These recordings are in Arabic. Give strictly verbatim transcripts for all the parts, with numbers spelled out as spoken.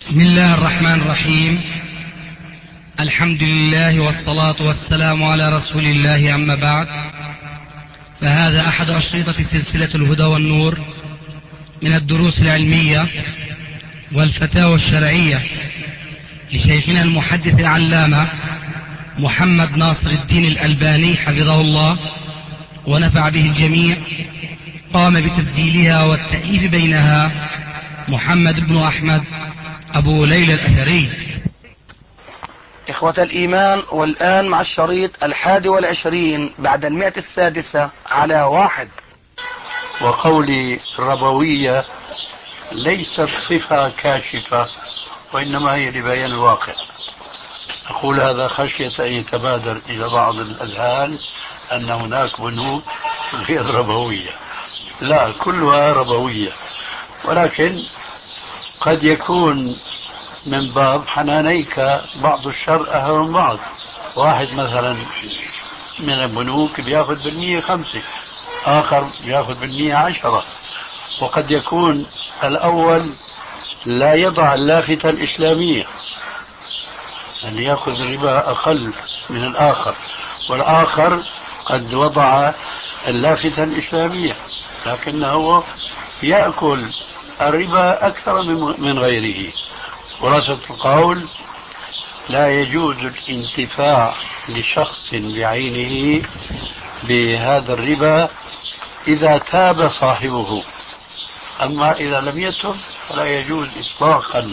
بسم الله الرحمن الرحيم. الحمد لله والصلاة والسلام على رسول الله، أما بعد، فهذا أحد أشرطة سلسلة الهدى والنور من الدروس العلمية والفتاوى الشرعية لشيخنا المحدث العلامة محمد ناصر الدين الألباني حفظه الله ونفع به الجميع. قام بتسجيلها والتأليف بينها محمد بن أحمد أبو ليلى الأثري. إخوة الإيمان، والآن مع الشريط الحادي والعشرين بعد المئة السادسة على واحد. وقولي ربوية ليست صفة كاشفة، وإنما هي لبيان الواقع. أقول هذا خشية أن يتبادر إلى بعض الأذهان أن هناك بنوك غير ربوية. لا، كلها ربوية، ولكن قد يكون من باب حنانيك بعض الشر أهم من بعض. واحد مثلا من البنوك بياخذ بالمية خمسة، آخر بياخذ بالمية عشرة، وقد يكون الأول لا يضع اللافتة الإسلامية، اللي يأخذ الربا أقل من الآخر، والآخر قد وضع اللافتة الإسلامية لكنه يأكل الربا أكثر من غيره. خلاصة القول: لا يجوز الانتفاع لشخص بعينه بهذا الربا إذا تاب صاحبه، أما إذا لم يتب فلا يجوز إطلاقا.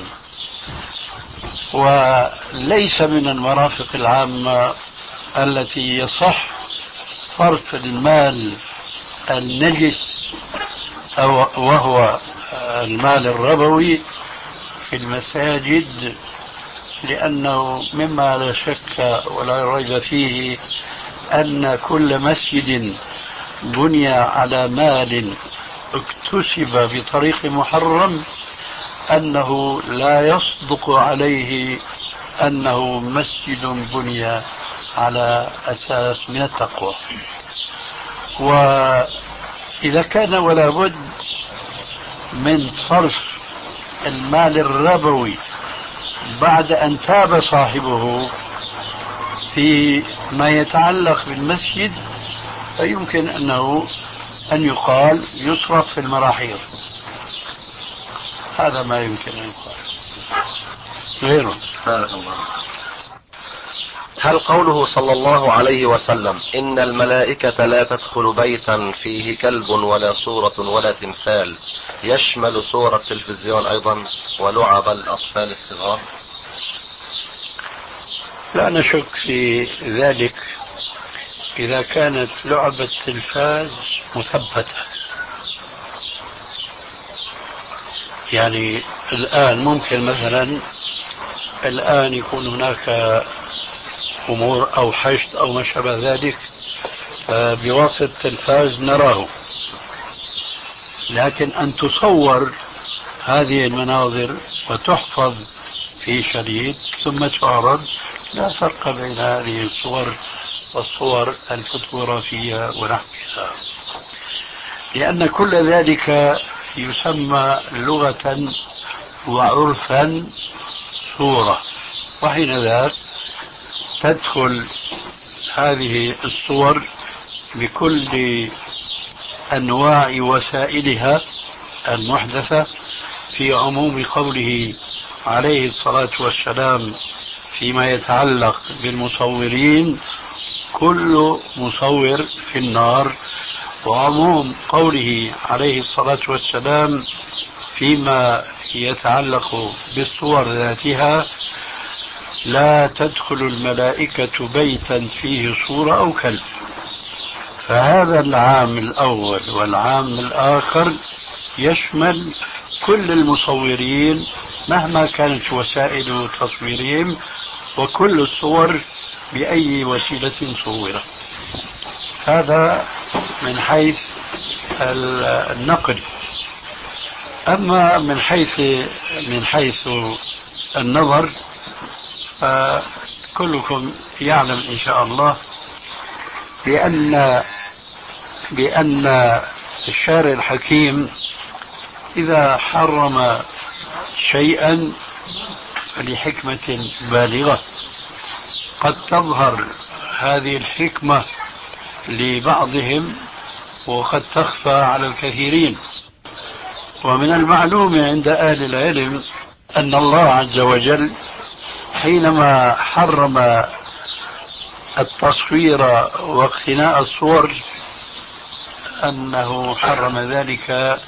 وليس من المرافق العامة التي يصح صرف المال النجس أو وهو المال الربوي في المساجد، لأنه مما لا شك ولا ريب فيه أن كل مسجد بني على مال اكتسب بطريق محرم أنه لا يصدق عليه أنه مسجد بني على أساس من التقوى. وإذا كان ولا بد من صرف المال الربوي بعد أن تاب صاحبه في ما يتعلق بالمسجد، فيمكن أنه أن يقال يصرف في المراحيض. هذا ما يمكن أن يقال غيره. هل قوله صلى الله عليه وسلم إن الملائكة لا تدخل بيتا فيه كلب ولا صورة ولا تمثال يشمل صور التلفزيون أيضا ولعب الأطفال الصغار؟ لا نشك في ذلك إذا كانت لعبة التلفاز مثبتة. يعني الآن ممكن مثلا الآن يكون هناك أمور أو حشد أو ما شابه ذلك، بواسطة التلفاز نراه، لكن أن تصور هذه المناظر وتحفظ في شريط ثم تعرض، لا فرق بين هذه الصور والصور الفوتوغرافية ونحوها، لأن كل ذلك يسمى لغة وعرفا صورة، وحين ذاك تدخل هذه الصور بكل أنواع وسائلها المحدثة في عموم قوله عليه الصلاة والسلام فيما يتعلق بالمصورين: كل مصور في النار، وعموم قوله عليه الصلاة والسلام فيما يتعلق بالصور ذاتها: لا تدخل الملائكة بيتا فيه صورة أو كلب. فهذا العام الأول والعام الآخر يشمل كل المصورين مهما كانت وسائل تصويرهم وكل الصور بأي وسيلة صورت. هذا من حيث النقل. أما من حيث من حيث النظر فكلكم يعلم إن شاء الله بأن بأن الشارع الحكيم إذا حرم شيئا فلحكمة بالغة. قد تظهر هذه الحكمة لبعضهم وقد تخفى على الكثيرين. ومن المعلوم عند أهل العلم أن الله عز وجل حينما حرم التصوير واقتناء الصور أنه حرم ذلك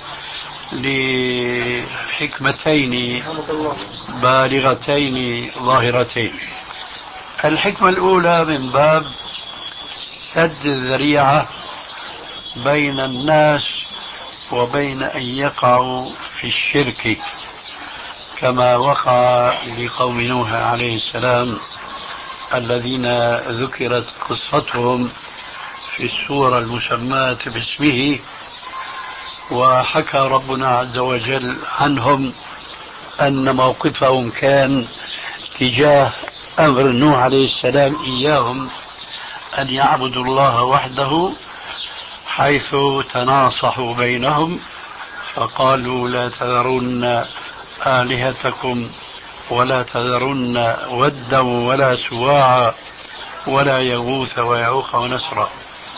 لحكمتين بالغتين ظاهرتين. الحكمة الأولى من باب سد الذريعة بين الناس وبين أن يقعوا في الشرك كما وقع لقوم نوح عليه السلام الذين ذكرت قصتهم في السورة المسماة باسمه. وحكى ربنا عز وجل عنهم أن موقفهم كان تجاه أمر نوح عليه السلام إياهم أن يعبدوا الله وحده، حيث تناصحوا بينهم فقالوا لا تذرن آلهتكم ولا تذرن ودا ولا سواعا ولا يغوث ويعوق ونسرا.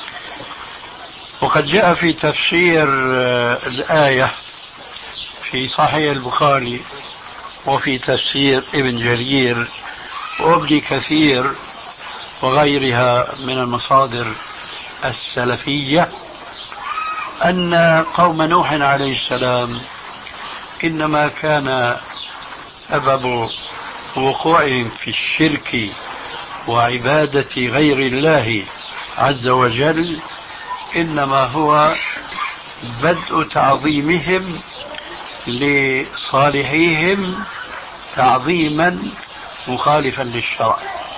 وقد جاء في تفسير الآية في صحيح البخاري وفي تفسير ابن جرير وابن كثير وغيرها من المصادر السلفية أن قوم نوح عليه السلام إنما كان سبب وقوعهم في الشرك وعبادة غير الله عز وجل إنما هو بدء تعظيمهم لصالحيهم تعظيما مخالفا للشرع.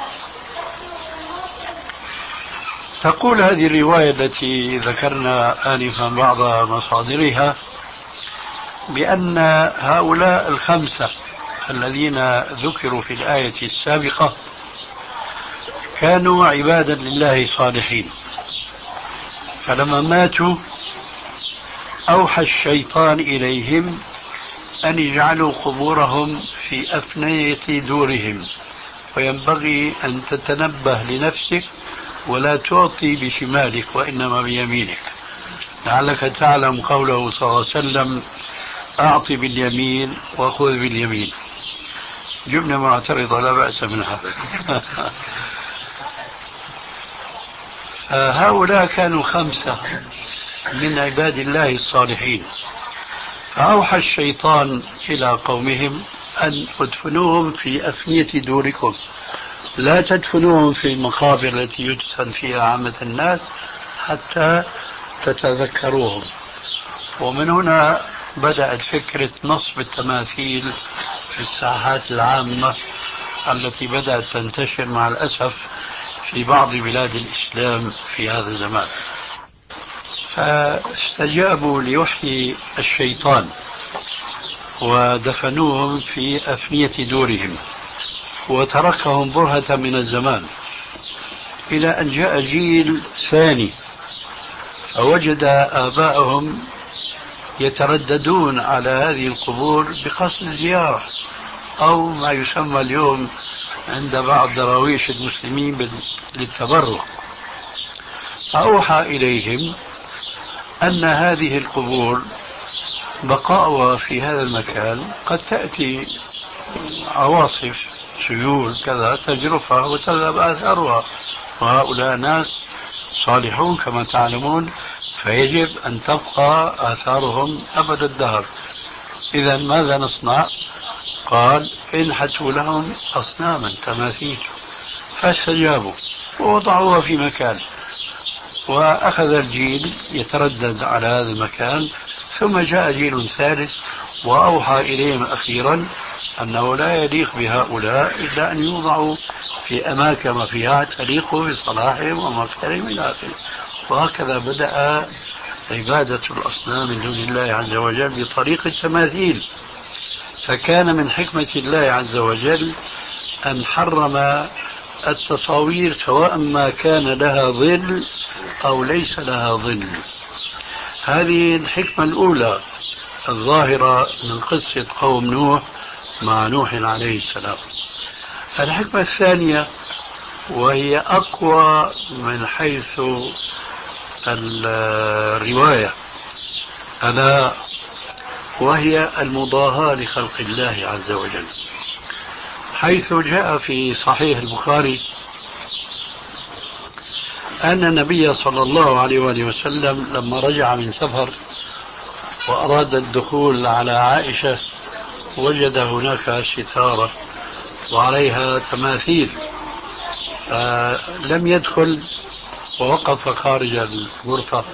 تقول هذه الرواية التي ذكرنا آنفا بعض مصادرها بأن هؤلاء الخمسة الذين ذكروا في الآية السابقة كانوا عبادا لله صالحين، فلما ماتوا أوحى الشيطان إليهم أن يجعلوا قبورهم في أفنية دورهم، وينبغي أن تتنبه لنفسك ولا تعطي بشمالك وإنما بيمينك، لعلك تعلم قوله صلى الله عليه وسلم أعطي باليمين وخذ باليمين. جملة معترضة لا بأس منها. فهؤلاء كانوا خمسة من عباد الله الصالحين، فأوحى الشيطان إلى قومهم أن ادفنوهم في أفنية دوركم، لا تدفنوهم في المقابر التي يدفن فيها عامة الناس حتى تتذكروهم. ومن هنا بدأت فكرة نصب التماثيل في الساحات العامة التي بدأت تنتشر مع الأسف في بعض بلاد الإسلام في هذا الزمان. فاستجابوا لوحي الشيطان ودفنوهم في أفنية دورهم وتركهم برهة من الزمان، إلى أن جاء جيل ثاني فوجد آباءهم يترددون على هذه القبور بقصد الزيارة أو ما يسمى اليوم عند بعض دراويش المسلمين للتبرك. فأوحى إليهم أن هذه القبور بقاؤها في هذا المكان قد تأتي عواصف سيول كذا تجرفها وتذهب آثارها، وهؤلاء ناس صالحون كما تعلمون، فيجب أن تبقى آثارهم أبد الدهر. إذا ماذا نصنع؟ قال انحتوا لهم أصناما تماثيل، فاستجابوا ووضعوها في مكان، وأخذ الجيل يتردد على هذا المكان، ثم جاء جيل ثالث وأوحى إليهم أخيرا أنه لا يليق بهؤلاء إلا أن يوضعوا في أماكن رفيعة تليق بصلاحهم ومكانهم إلى آخره. وهكذا بدأ عبادة الأصنام من دون الله عز وجل بطريق التماثيل. فكان من حكمة الله عز وجل أن حرم التصاوير سواء ما كان لها ظل أو ليس لها ظل. هذه الحكمة الأولى الظاهرة من قصة قوم نوح مع نوح عليه السلام. الحكمة الثانية وهي أقوى من حيث الرواية ألا وهي المضاهاة لخلق الله عز وجل، حيث جاء في صحيح البخاري أن النبي صلى الله عليه وآله وسلم لما رجع من سفر وأراد الدخول على عائشة وجد هناك ستارة وعليها تماثيل، فلم يدخل ووقف خارج الغرفة،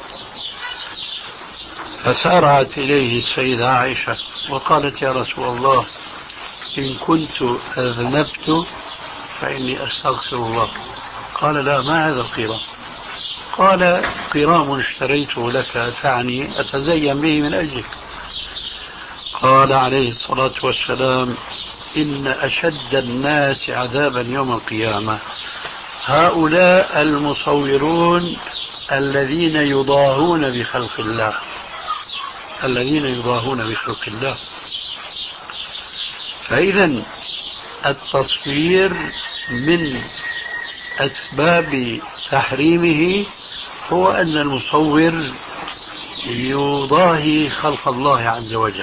فسارعت إليه السيدة عائشة وقالت يا رسول الله إن كنت أذنبت فإني أستغفر الله. قال لا، ما هذا القرام؟ قال قرام اشتريته لك، تعني أتزين به من أجلك. قال عليه الصلاة والسلام إن أشد الناس عذابا يوم القيامة هؤلاء المصورون الذين يضاهون بخلق الله الذين يضاهون بخلق الله. فإذا التصوير من أسباب تحريمه هو أن المصور يضاهي خلق الله عز وجل.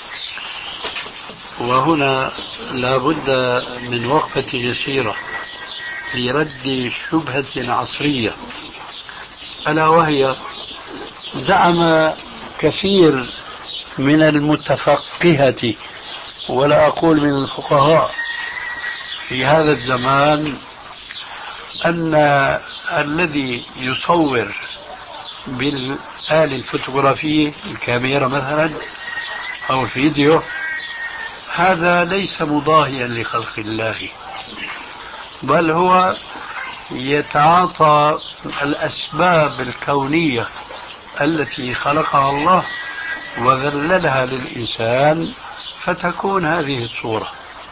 وهنا لا بد من وقفة يسيرة لرد شبهة عصرية، ألا وهي زعم كثير من المتفقهة ولا أقول من الفقهاء في هذا الزمان أن الذي يصور بالآلة الفوتوغرافية الكاميرا مثلا أو الفيديو هذا ليس مضاهيا لخلق الله، بل هو يتعاطى الأسباب الكونية التي خلقها الله وذللها للإنسان فتكون هذه الصورة.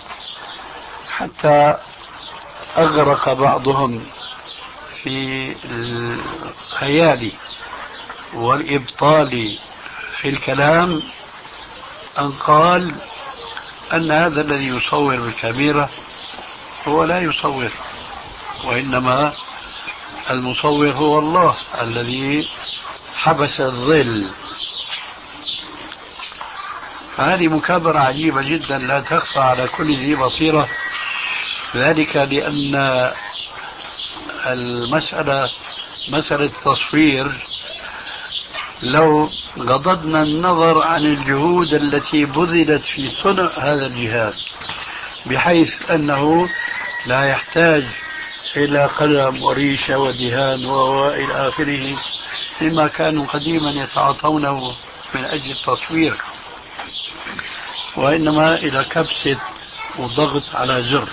حتى أغرق بعضهم في الخيال والإبطال في الكلام أن قال أن هذا الذي يصور بالكاميرا هو لا يصور، وإنما المصور هو الله الذي حبس الظل. هذه مكابرة عجيبة جدا لا تخفى على كل ذي بصيرة، ذلك لأن المسألة مسألة التصوير لو غضضنا النظر عن الجهود التي بذلت في صنع هذا الجهاز بحيث أنه لا يحتاج إلى قلم وريشة ودهان وإلى آخره مما كانوا قديما يتعاطونه من أجل التصوير، وإنما إلى كبسة وضغط على زر.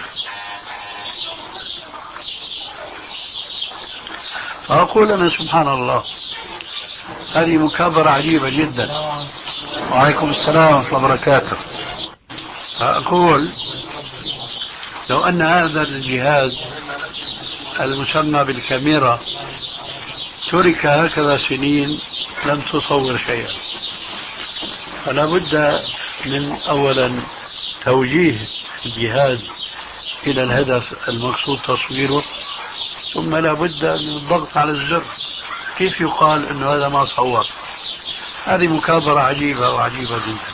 فأقول أنا سبحان الله هذه مكابرة عجيبة جدا. وعليكم السلام ورحمة الله وبركاته. فأقول لو أن هذا الجهاز المسمى بالكاميرا ترك هكذا سنين لم تصور شيئا، فلا بد من أولا توجيه الجهاز إلى الهدف المقصود تصويره، ثم لا بد من الضغط على الزر. كيف يقال أنه هذا ما صور؟ هذه مكابرة عجيبة وعجيبة جدا.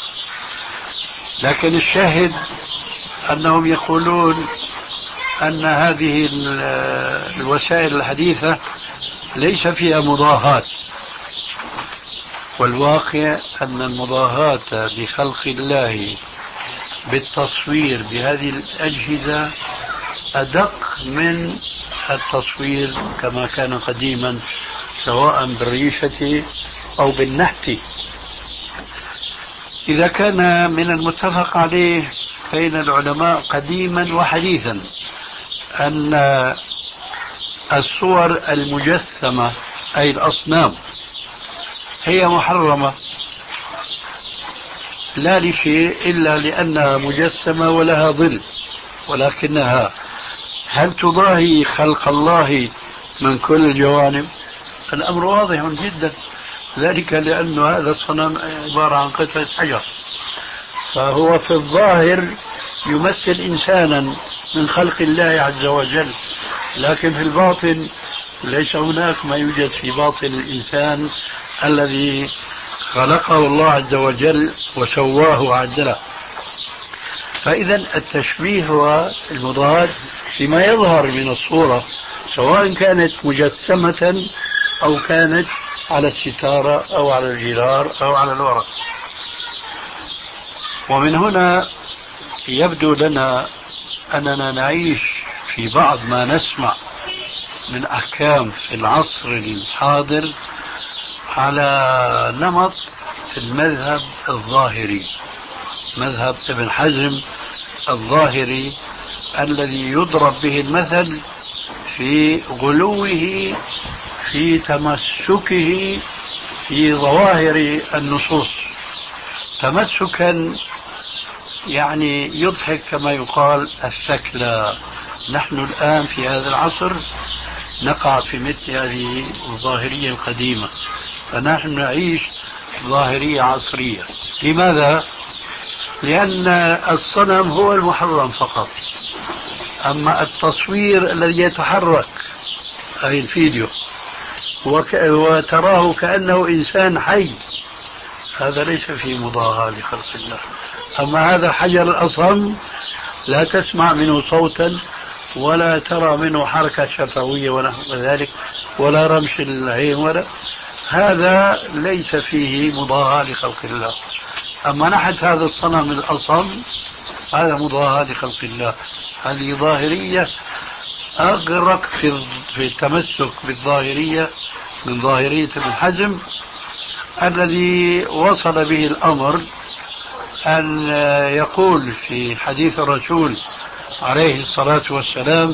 لكن الشاهد أنهم يقولون أن هذه الوسائل الحديثة ليس فيها مضاهاة، والواقع أن المضاهاة بخلق الله بالتصوير بهذه الأجهزة أدق من التصوير كما كان قديما سواء بالريشة أو بالنحت. إذا كان من المتفق عليه بين العلماء قديما وحديثا أن الصور المجسمة أي الأصنام هي محرمة لا لشيء إلا لأنها مجسمة ولها ظل، ولكنها هل تضاهي خلق الله من كل الجوانب؟ الأمر واضح جدا، ذلك لأن هذا الصنم عبارة عن قطعة حجر، فهو في الظاهر يمثل إنسانا من خلق الله عز وجل، لكن في الباطن ليس هناك ما يوجد في باطن الإنسان الذي خلقه الله عز وجل وسواه وعدله. فإذا التشبيه هو المضاد فيما يظهر من الصورة، سواء كانت مجسمة أو كانت على الستارة أو على الجدار أو على الورق. ومن هنا يبدو لنا أننا نعيش في بعض ما نسمع من أحكام في العصر الحاضر على نمط المذهب الظاهري، مذهب ابن حزم الظاهري الذي يضرب به المثل في غلوه في تمسكه في ظواهر النصوص، تمسكا يعني يضحك كما يقال الثكلى. نحن الآن في هذا العصر نقع في مثل هذه الظاهرية القديمة، فنحن نعيش ظاهرية عصرية. لماذا؟ لأن الصنم هو المحرم فقط، أما التصوير الذي يتحرك أي الفيديو وك... وتراه كأنه إنسان حي، هذا ليس فيه مضاهاة لخلق الله. أما هذا حجر الأصم لا تسمع منه صوتا ولا ترى منه حركة شفوية ونحو ذلك ولا رمش العين ولا، هذا ليس فيه مضاهاة لخلق الله. أما نحت هذا الصنم الأصم هذا مضاهاة لخلق الله. هذه ظاهرية أغرق في في التمسك بالظاهرية من ظاهرية ابن حزم الذي وصل به الأمر أن يقول في حديث الرسول عليه الصلاة والسلام: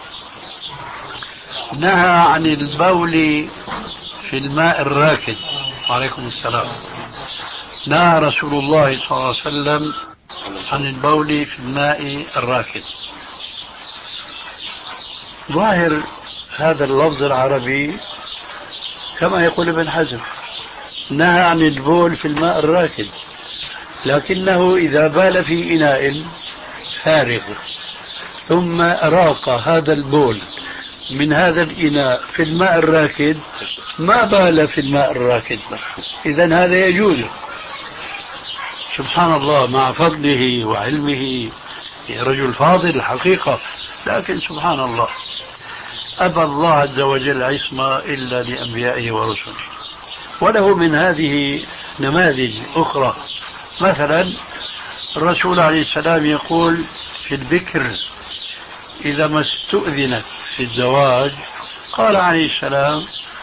نهى عن البول في الماء الراكد. وعليكم السلام. نهى رسول الله صلى الله عليه وسلم عن البول في الماء الراكد. ظاهر هذا اللفظ العربي كما يقول ابن حزم، نهى عن البول في الماء الراكد، لكنه إذا بال في إناء فارغ ثم أراق هذا البول من هذا الإناء في الماء الراكد ما بال في الماء الراكد، إذن هذا يجوز. سبحان الله، مع فضله وعلمه رجل فاضل الحقيقة، لكن سبحان الله أبى الله عز وجل عصمة إلا لأنبيائه ورسله. وله من هذه نماذج أخرى. مثلا الرسول عليه السلام يقول في البكر إذا ما استؤذنت في الزواج قال عليه السلام: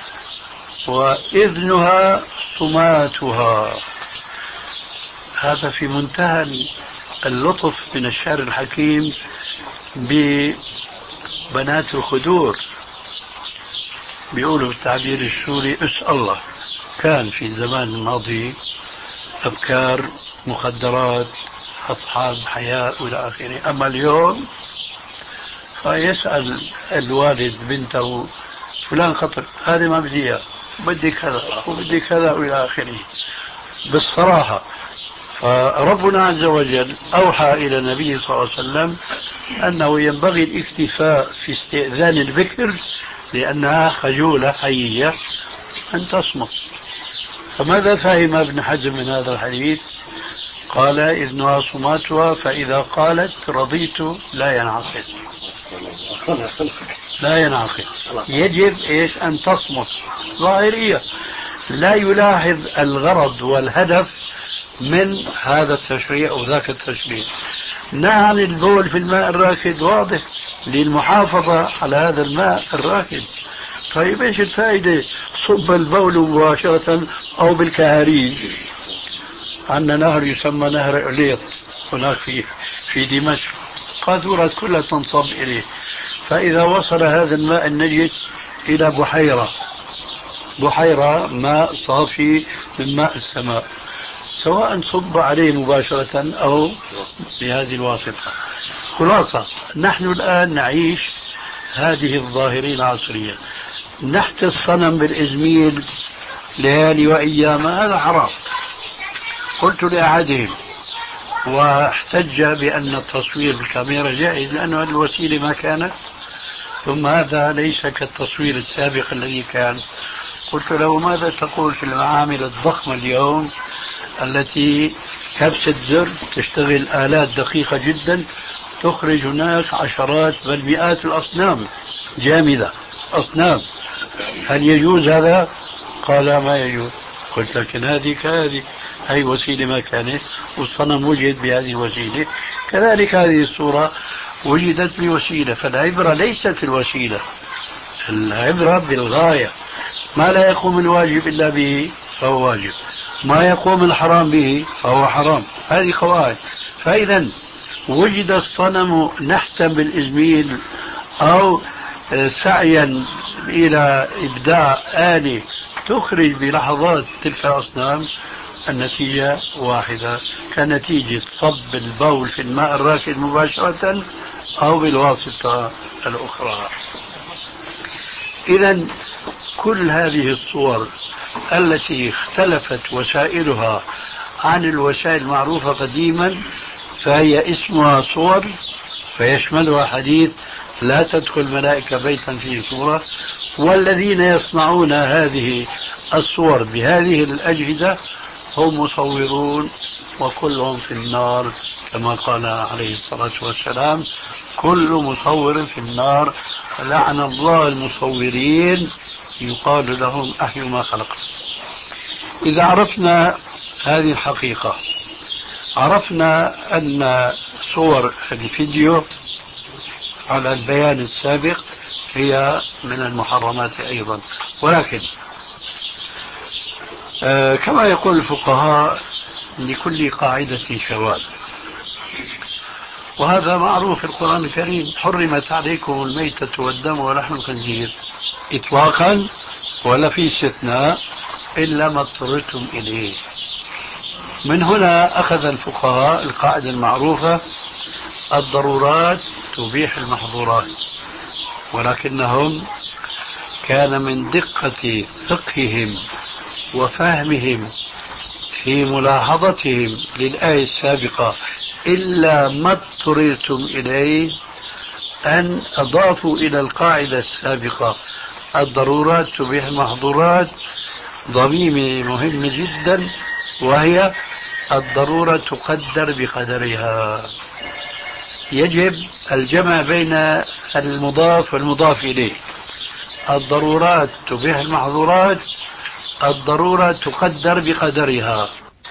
وإذنها صماتها. هذا في منتهى اللطف من الشعر الحكيم ببنات الخدور. بيقولوا بالتعبير السوري اسأل الله. كان في الزمان الماضي أفكار، مخدرات، أصحاب حياء وإلى آخره. أما اليوم فيسأل الوالد بنته: فلان خطر، هذه ما بدي إياه، بدي كذا وبدي كذا وإلى آخره، بالصراحة. فربنا عز وجل أوحى إلى النبي صلى الله عليه وسلم أنه ينبغي الاكتفاء في استئذان البكر لأنها خجولة حيية أن تصمت. فماذا فهم ابن حزم من هذا الحديث؟ قال: إذنها صماتها، فإذا قالت رضيت لا ينعقد، لا ينعقد، يجب إيش؟ أن تصمت. ظاهرية، لا يلاحظ الغرض والهدف من هذا التشريع أو ذاك التشريع. نهى عن البول في الماء الراكد، واضح، للمحافظة على هذا الماء الراكد. طيب ايش الفائدة صب البول مباشرة أو بالكهاريج؟ عندنا نهر يسمى نهر إليط هناك في في دمشق، قاذورات كلها تنصب إليه. فإذا وصل هذا الماء النجس إلى بحيرة، بحيرة ماء صافي من ماء السماء، سواء صب عليه مباشرة أو بهذه الواسطة. خلاصة، نحن الآن نعيش هذه الظاهرية العصرية. نحت الصنم بالإزميل ليالي وأيام، هذا حرام. قلت لأحدهم: واحتج بأن التصوير بالكاميرا جائز لأنه هذه الوسيلة ما كانت، ثم هذا ليس كالتصوير السابق الذي كان. قلت له ماذا تقول في المعامل الضخمة اليوم التي كبسة زر تشتغل آلات دقيقة جدا تخرج هناك عشرات بل مئات الأصنام جامدة، أصنام، هل يجوز هذا؟ قال ما يجوز. قلت لكن هذه كهذه، هي وسيلة ما كانت والصنم وجد بهذه الوسيلة، كذلك هذه الصورة وجدت بوسيلة. فالعبرة ليست في الوسيلة، العبرة بالغاية. ما لا يقوم الواجب إلا به فهو واجب، ما يقوم الحرام به فهو حرام، هذه قواعد. فإذا وجد الصنم نحتا بالإزميل أو سعيا إلى إبداع آلة تخرج بلحظات تلك الأصنام، النتيجة واحدة كنتيجة صب البول في الماء الراكد مباشرة أو بالواسطة الأخرى. إذا كل هذه الصور التي اختلفت وسائلها عن الوسائل المعروفة قديما فهي اسمها صور، فيشملها حديث لا تدخل ملائكة بيتا فيه صورة. والذين يصنعون هذه الصور بهذه الأجهزة هم مصورون وكلهم في النار، كما قال عليه الصلاة والسلام كل مصور في النار، لعن الله المصورين يقال لهم أحيوا ما خلق. إذا عرفنا هذه الحقيقة عرفنا أن صور الفيديو على البيان السابق هي من المحرمات أيضا. ولكن آه كما يقول الفقهاء لكل قاعدة شواذ، وهذا معروف في القرآن الكريم، حرمت عليكم الميتة والدم ولحم الخنزير إطلاقا ولا في استثناء إلا ما اضطررتم إليه. من هنا أخذ الفقهاء القاعدة المعروفة الضرورات تبيح المحظورات، ولكنهم كان من دقة فقههم وفهمهم في ملاحظتهم للآية السابقة إلا ما اضطررتم إليه أن أضافوا إلى القاعدة السابقة الضرورات تبيح المحظورات ضميمة مهمة جدا، وهي الضرورة تقدر بقدرها. يجب الجمع بين المضاف والمضاف إليه. الضرورات تبيح المحظورات، الضرورة تقدر بقدرها.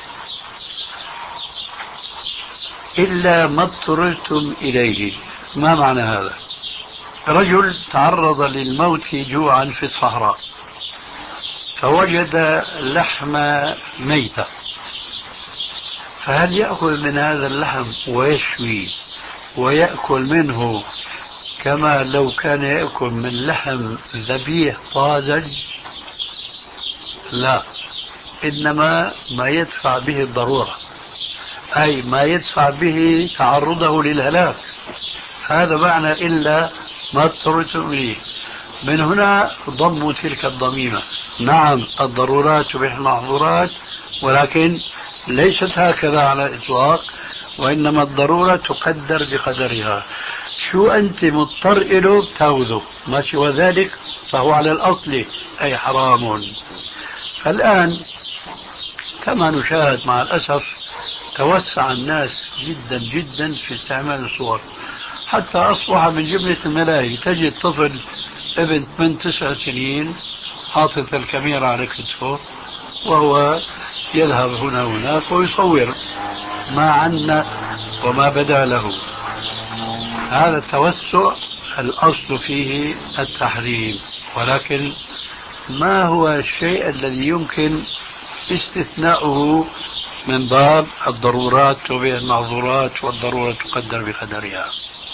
إلا ما اضطررتم إليه، ما معنى هذا؟ رجل تعرض للموت جوعا في الصحراء فوجد لحم ميتة، فهل يأكل من هذا اللحم ويشوي ويأكل منه كما لو كان يأكل من لحم ذبيح طازج؟ لا، إنما ما يدفع به الضرورة، أي ما يدفع به تعرضه للهلاك، هذا معنى إلا ما اضطررتم إليه. من هنا ضموا تلك الضميمة. نعم الضرورات تبيح المحظورات، ولكن ليست هكذا على الإطلاق، وإنما الضرورة تقدر بقدرها. شو أنت مضطر إله تاخذه، ما سوى ذلك فهو على الأصل أي حرام. فالآن كما نشاهد مع الأسف توسع الناس جدا جدا في استعمال الصور، حتى أصبح من جملة الملاهي تجد طفل ابن ثمان تسع سنين حاطط الكاميرا على كتفه وهو يذهب هنا وهناك ويصور ما عنا وما بدا له. هذا التوسع الأصل فيه التحريم، ولكن ما هو الشيء الذي يمكن استثناؤه من باب الضرورات تبيح المحظورات والضرورة تقدر بقدرها؟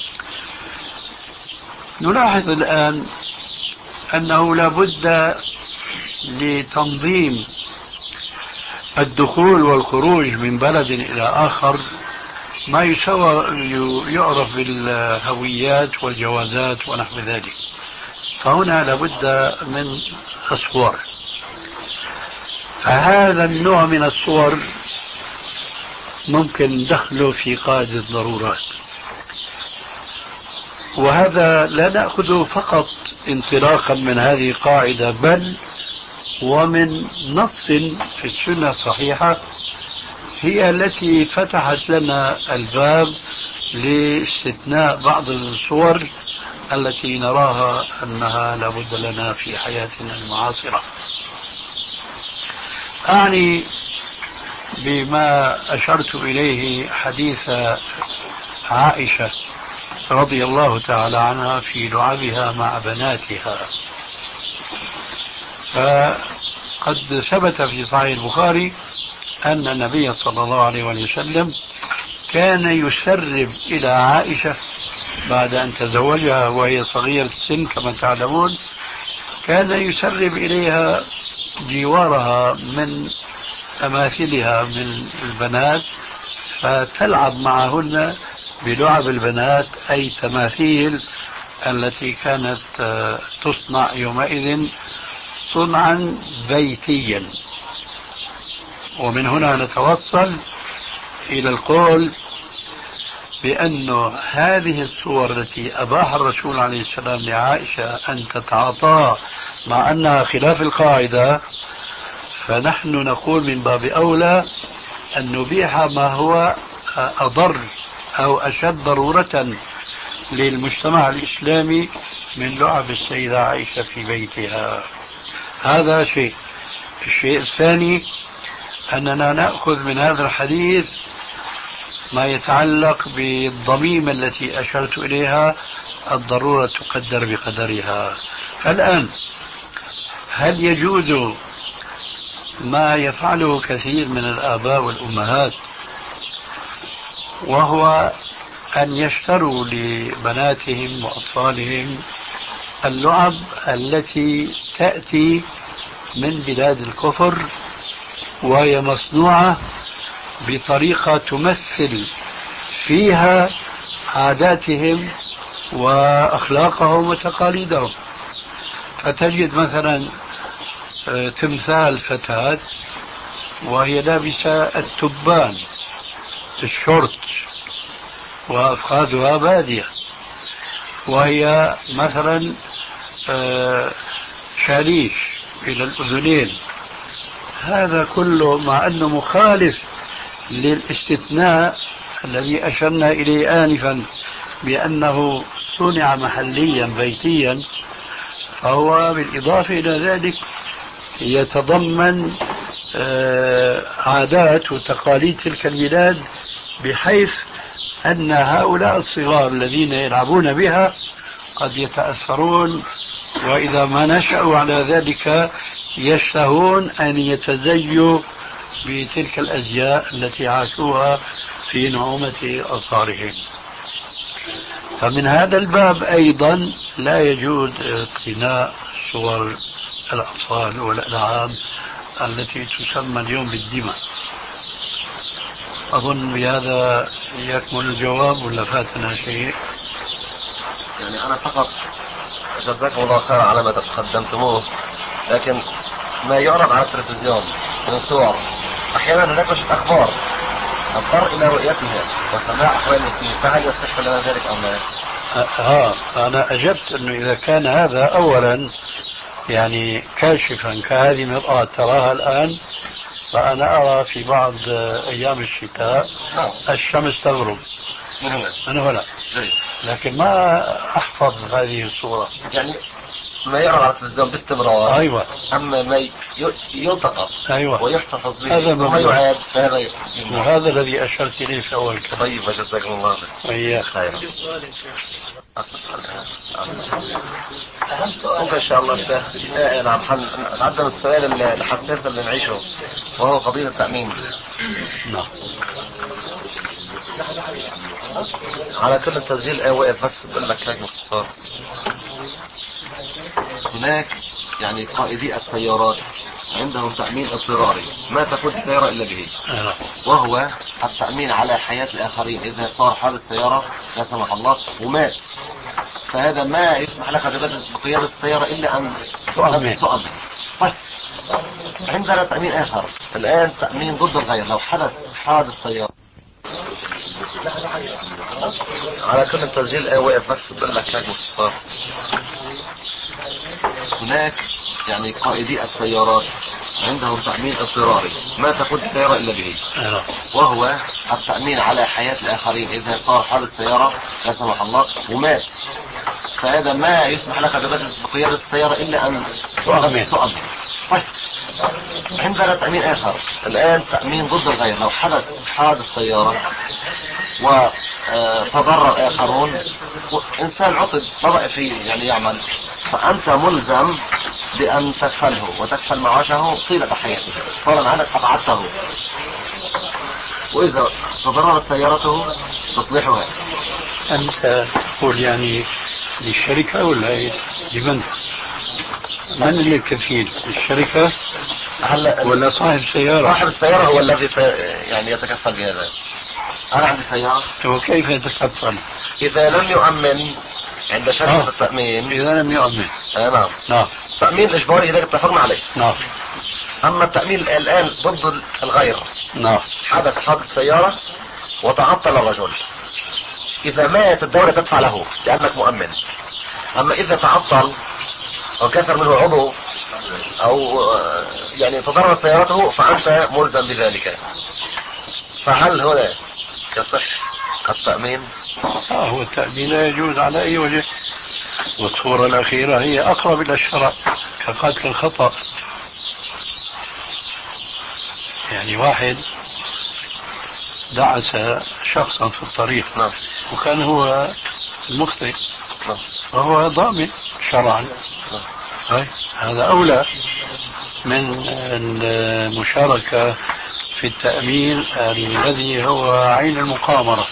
نلاحظ الآن أنه لا بد لتنظيم الدخول والخروج من بلد إلى آخر ما يسوى يعرف بالهويات والجوازات ونحو ذلك، فهنا لا بد من الصور. فهذا النوع من الصور ممكن دخله في قاعدة الضرورات. وهذا لا نأخذه فقط انطلاقا من هذه القاعدة، بل ومن نص في السنة الصحيحة هي التي فتحت لنا الباب لاستثناء بعض الصور التي نراها أنها لابد لنا في حياتنا المعاصرة. أعني بما أشرت إليه حديث عائشة رضي الله تعالى عنها في لعبها مع بناتها. فقد ثبت في صحيح البخاري أن النبي صلى الله عليه وسلم كان يسرب إلى عائشة بعد أن تزوجها وهي صغيرة السن كما تعلمون، كان يسرب إليها جوارها من أماثلها من البنات فتلعب معهن بلعب البنات، أي تماثيل التي كانت تصنع يومئذ صنعا بيتيا. ومن هنا نتوصل إلى القول بأن هذه الصور التي أباح الرسول عليه السلام لعائشة أن تتعاطى مع أنها خلاف القاعدة، فنحن نقول من باب أولى أن نبيح ما هو أضر أو أشد ضرورة للمجتمع الإسلامي من لعب السيدة عائشة في بيتها. هذا شيء. الشيء الثاني أننا نأخذ من هذا الحديث ما يتعلق بالضميمة التي أشرت إليها، الضرورة تقدر بقدرها. الآن هل يجوز ما يفعله كثير من الآباء والأمهات، وهو أن يشتروا لبناتهم وأطفالهم اللعب التي تأتي من بلاد الكفر وهي مصنوعة بطريقة تمثل فيها عاداتهم وأخلاقهم وتقاليدهم؟ فتجد مثلا تمثال فتاة وهي لابسة التبان الشورت وأفخاذها بادية، وهي مثلا شاليش إلى الأذنين. هذا كله مع أنه مخالف للاستثناء الذي أشرنا إليه آنفا بأنه صنع محليا بيتيا، فهو بالإضافة إلى ذلك يتضمن عادات وتقاليد تلك البلاد، بحيث أن هؤلاء الصغار الذين يلعبون بها قد يتأثرون، وإذا ما نشأوا على ذلك يشتهون أن يتزيوا بتلك الأزياء التي عاشوها في نعومة أظهارهم. فمن هذا الباب أيضا لا يجوز اقتناء صور الأطفال والألعاب التي تسمى اليوم بالدمى. أظن بهذا يكمل الجواب ولا فاتنا شيء؟ يعني أنا فقط جزاكم الله خير على ما تقدمتموه، لكن ما يعرض على التلفزيون من صور أحيانا هناك نشرة أخبار اضطر إلى رؤيتها وسماع أحوال المسلمين، فهل يصح لنا ذلك أم لا؟ آه أنا أجبت أنه إذا كان هذا أولا يعني كاشفا كهذه مرآة تراها الآن، فأنا أرى في بعض أيام الشتاء الشمس تغرب من هنا من هنا، لكن ما أحفظ هذه الصورة. يعني ما يعرض على التلفزيون باستمرار. أيوة. أما ما يلتقط أيوة. ويحتفظ به هذا ثم يعاد، فهذا وهذا الذي أشرت إليه في أول كلام. طيب جزاكم الله خير. خير. ممكن إن شاء الله الشيخ نعم نقدم السؤال الحساس اللي نعيشه، وهو قضية التأمين. نعم. على كل التسجيل واقف، بس بقول لك هيك باختصار. هناك يعني قائدي السيارات عندهم تأمين اضطراري ما تفوت السيارة إلا به، وهو التأمين على حياة الآخرين. إذا صار حادث سيارة لا سمح الله ومات، فهذا ما يسمح لك بقيادة السيارة إلا أن تؤمن. طيب عندنا تأمين آخر الآن، تأمين ضد الغير. لو حدث حادث سيارة على كل التسجيل واقف، بس بقول لك هيك باختصار. هناك يعني قائدي السيارات عندهم تأمين اضطراري ما تقود السيارة إلا به، وهو التأمين على حياة الآخرين إذا صار حادث سيارة لا سمح الله ومات، فهذا ما يسمح لك بقيادة السيارة إلا أن تؤمن. طيب عندنا تأمين آخر الآن، تأمين ضد الغير. لو حدث حادث سيارة وتضرر آخرون، إنسان عطل ما بقى فيه يعني يعمل، فأنت ملزم بأن تكفله وتكفل معاشه طيلة حياته، طالما أنك أقعدته، وإذا تضررت سيارته تصلحها. أنت تقول يعني للشركة ولا لمن؟ من اللي كفيل؟ الشركة هلا ولا صاحب السيارة؟ صاحب السيارة هو الذي يعني يتكفل بهذا. أنا عندي سيارة، وكيف يتكفل؟ إذا لم يؤمن عند شركة آه. التأمين. إذا لم يؤمن آه نعم نعم التأمين الإجباري إذا اتفقنا عليه. نعم. أما التأمين الآن ضد الغير. نعم. حدث حادث سيارة وتعطل الرجل، إذا مات الدولة تدفع له لأنك مؤمن. أما إذا تعطل أو كسر منه عضو أو يعني تضرر سيارته فأنت ملزم بذلك. فهل هنا يصح التأمين؟ آه هو التأمين لا يجوز على أي وجه، والصورة الأخيرة هي أقرب إلى الشرع كقتل الخطأ. يعني واحد دعس شخصا في الطريق نعم. وكان هو المخطئ نعم. فهو ضامن شرعا. نعم. هذا أولى من المشاركة في التأمين الذي هو عين المقامرة.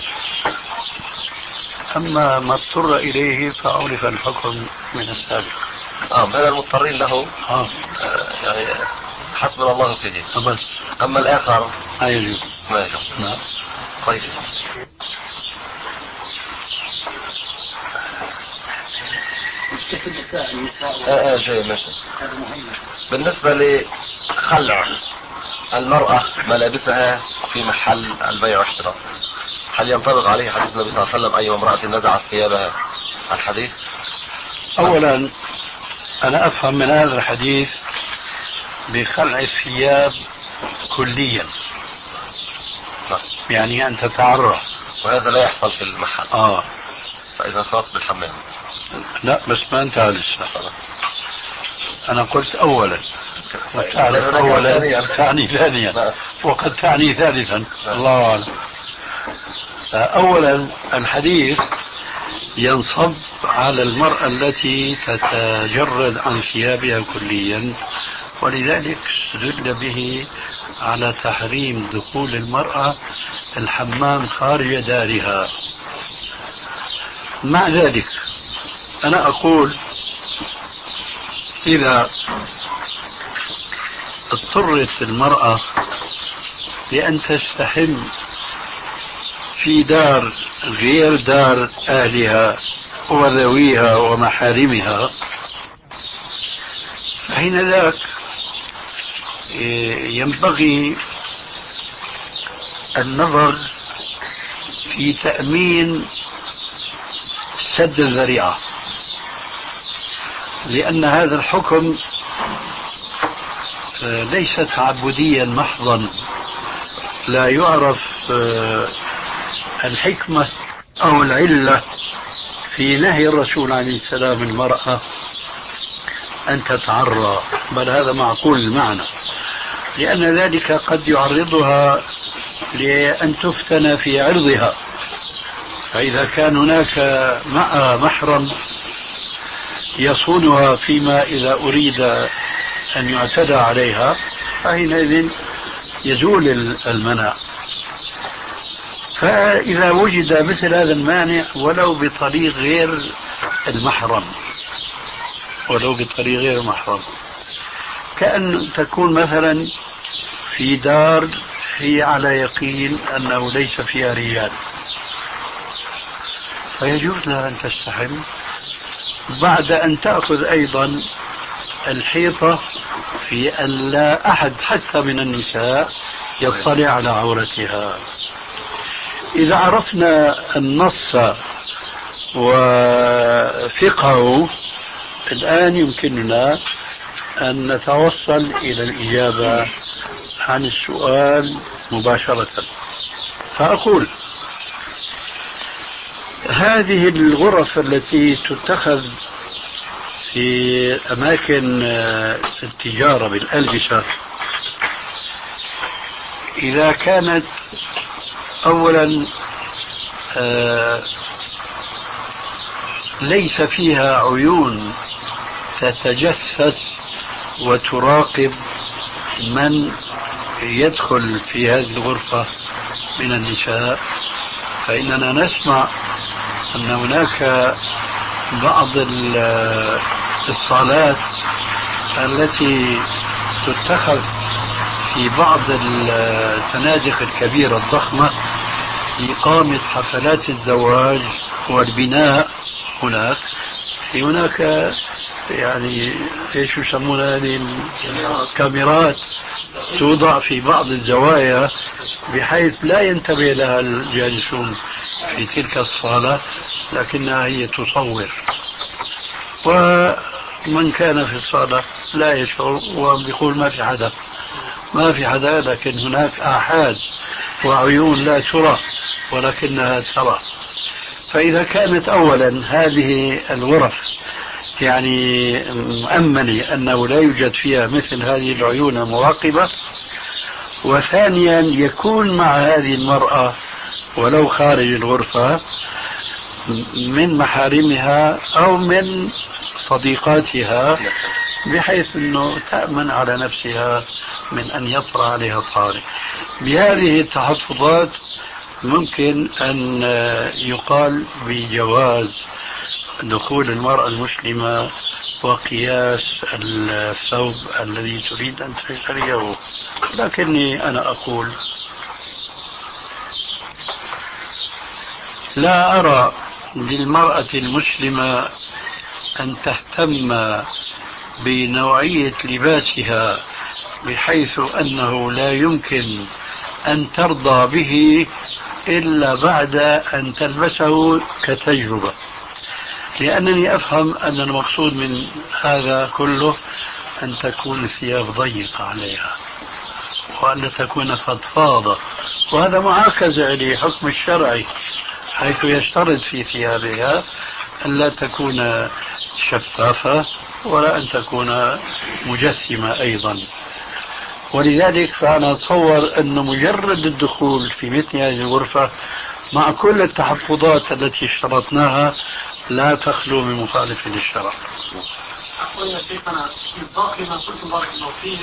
أما ما اضطر إليه فعرف الحكم من السابق. آه هذا المضطرين له آه. آه يعني حسبنا الله فيه. بس. أما الآخر ما يجوز. ما يجوز. نعم. طيب مشكلة النساء النساء آه آه جاي ماشي. بالنسبة لخلع المرأة ملابسها في محل البيع والشراء، هل ينطبق عليه حديث النبي صلى الله عليه وسلم أي امرأة نزعت ثيابها الحديث؟ أولا أنا أفهم من هذا الحديث بخلع الثياب كليا. نعم. يعني أن تتعرى، وهذا لا يحصل في المحل. آه. فإذا خاص بالحمام. لا بس ما انتهى لسه. أنا قلت أولا وتعرف أولا تعني ثانيا وقد تعني ثالثا. الله أعلم. أولا الحديث ينصب على المرأة التي تتجرد عن ثيابها كليا، ولذلك استدل به على تحريم دخول المرأة الحمام خارج دارها. مع ذلك أنا أقول إذا اضطرت المرأة لأن تستحم في دار غير دار أهلها وذويها ومحارمها، فحين ذاك ينبغي النظر في تأمين سد الذريعة، لأن هذا الحكم ليس تعبديا محضا، لا يعرف الحكمة أو العلة في نهي الرسول عليه السلام المرأة أن تتعرى، بل هذا معقول المعنى، لأن ذلك قد يعرضها لأن تفتن في عرضها، فإذا كان هناك مع محرم يصونها فيما إذا أريد أن يعتدى عليها فحينئذ يزول المنع. فإذا وجد مثل هذا المانع ولو بطريق غير المحرم ولو بطريق غير محرم، كأن تكون مثلا في دار هي على يقين أنه ليس فيها رجال، فيجوز لها أن تستحم بعد أن تأخذ أيضا الحيطة في أن لا أحد حتى من النساء يطلع على عورتها. إذا عرفنا النص وفقهه الآن يمكننا أن نتوصل إلى الإجابة عن السؤال مباشرة. فأقول هذه الغرف التي تتخذ في أماكن التجارة بالألبسة إذا كانت أولا ليس فيها عيون تتجسس وتراقب من يدخل في هذه الغرفة من النساء، فإننا نسمع أن هناك بعض الصالات التي تتخذ في بعض الفنادق الكبيرة الضخمة لإقامة حفلات الزواج والبناء. هناك في هناك يعني ايش يسمونها هذه الكاميرات توضع في بعض الزوايا بحيث لا ينتبه لها الجالسون في تلك الصالة، لكنها هي تصور، ومن كان في الصالة لا يشعر ويقول ما في حدا ما في حدا، لكن هناك آحاد وعيون لا ترى ولكنها ترى. فإذا كانت أولا هذه الغرف يعني مؤمنة أنه لا يوجد فيها مثل هذه العيون المراقبة، وثانيا يكون مع هذه المرأة ولو خارج الغرفة من محارمها أو من صديقاتها بحيث أنه تأمن على نفسها من أن يطرأ عليها طارئ. بهذه التحفظات ممكن أن يقال بجواز دخول المرأة المسلمة وقياس الثوب الذي تريد أن تشتريه. لكني أنا أقول لا أرى للمرأة المسلمة أن تهتم بنوعية لباسها بحيث أنه لا يمكن أن ترضى به إلا بعد أن تلبسه كتجربة، لأنني أفهم أن المقصود من هذا كله أن تكون الثياب ضيقة عليها وأن تكون فضفاضة، وهذا معاكسة لحكم الشرعي حيث يشترط في ثيابها أن لا تكون شفافة ولا أن تكون مجسمة أيضا. ولذلك فأنا أتصور أن مجرد الدخول في مثل هذه الغرفة مع كل التحفظات التي اشترطناها لا تخلو من مخالف للشرع. أقول يا شيخنا مصداق ما قلتم بارك الله فيك.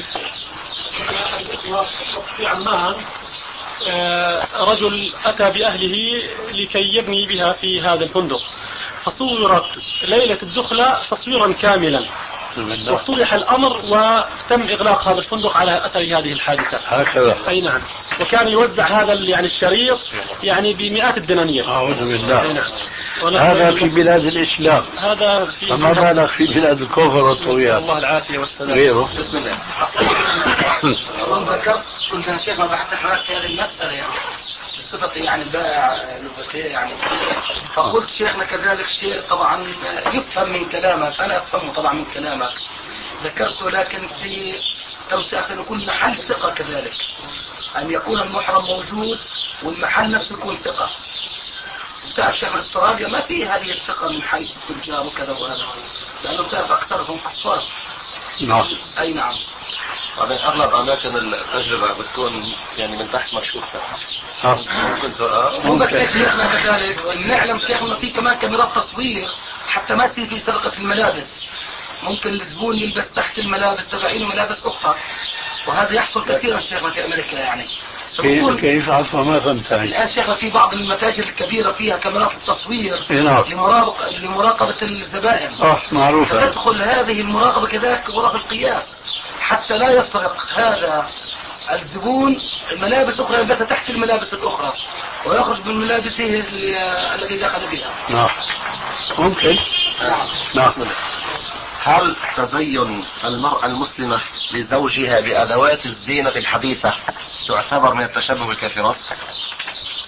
في عمان رجل أتى بأهله لكي يبني بها في هذا الفندق، فصورت ليلة الدخلة تصويرا كاملا وافتضح الأمر وتم إغلاق هذا الفندق على أثر هذه الحادثة. هكذا. أي نعم. وكان يوزع هذا يعني الشريط يعني بمئات الدنانير. أعوذ بالله. نعم. هذا في بلاد الإسلام. هذا في فما بالك في بلاد الكفر والطغيان. الله العافية والسلام. غيره. بسم الله. ذكرت كنت يا شيخ ما بحثت حضرتك في هذه المسألة يعني بصفة يعني البائع لغتي يعني، فقلت شيخنا كذلك شيء طبعا يفهم من كلامك، أنا أفهمه طبعا من كلامك ذكرته، لكن في توسعة أن يكون محل ثقة كذلك، أن يكون المحرم موجود والمحل نفسه يكون ثقة. تعرف شيخ استراليا ما في هذه الثقة من حيث التجار وكذا وهذا، لأنه تعرف أكثرهم كفار. نعم. أي نعم. بعدين أغلب أماكن التجربة بتكون يعني من تحت مكشوفة. ممكن مو بس هيك شيخنا كذلك نعلم شيخنا في كمان كاميرات تصوير حتى ما يصير في سرقة الملابس، ممكن الزبون يلبس تحت الملابس تبعينه ملابس أخرى، وهذا يحصل كثيرا شيخنا في أمريكا يعني. كيف عفوا ما فهمت هاي؟ الآن شيخنا في بعض المتاجر الكبيرة فيها كاميرات التصوير نعم. لمراقبة لمراقبة الزبائن. اه معروفة. فتدخل هذه المراقبة كذلك غرف القياس حتى لا يسرق هذا الزبون ملابس أخرى يلبسها تحت الملابس الأخرى ويخرج من ملابسه التي دخل بها. نعم ممكن. نعم. نعم. هل تزين المرأة المسلمة لزوجها بأدوات الزينة الحديثة تعتبر من التشبه بالكافرات؟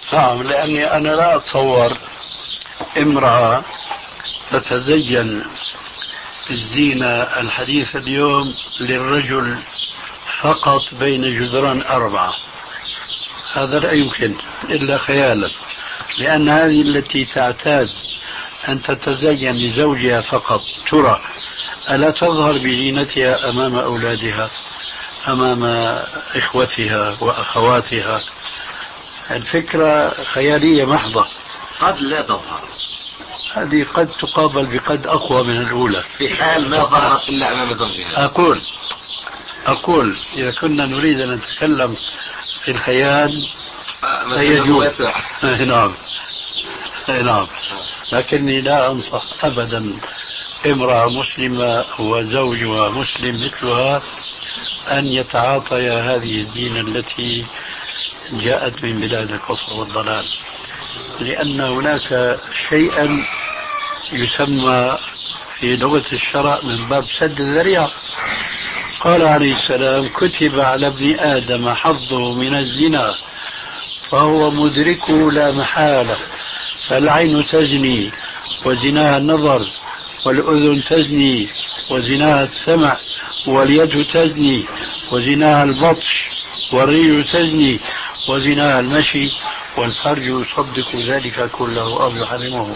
نعم، لأني أنا لا أتصور امرأة تتزين الزينة الحديثة اليوم للرجل فقط بين جدران أربعة. هذا لا يمكن إلا خيالا، لأن هذه التي تعتاد أن تتزين لزوجها فقط ترى ألا تظهر بزينتها أمام أولادها، أمام إخوتها وأخواتها؟ الفكرة خيالية محضة. قد لا تظهر، هذه قد تقابل بقد أقوى من الأولى في حال ما ظهرت إلا أمام زوجها. أقول أقول إذا كنا نريد أن نتكلم في الخيال فيجوز. نعم نعم، لكني لا أنصح أبدا امرأة مسلمة وزوجها مسلم مثلها أن يتعاطيا هذه الزينة التي جاءت من بلاد الكفر والضلال، لأن هناك شيئا يسمى في لغة الشرع من باب سد الذريعة. قال عليه السلام: كتب على ابن آدم حظه من الزنا فهو مدركه لا محالة، فالعين تزني وزناها النظر، والأذن تزني وزناها السمع، واليد تزني وزناها البطش، والرجل تزني وزناها المشي، والفرج يصدق ذلك كله أو يحرمه.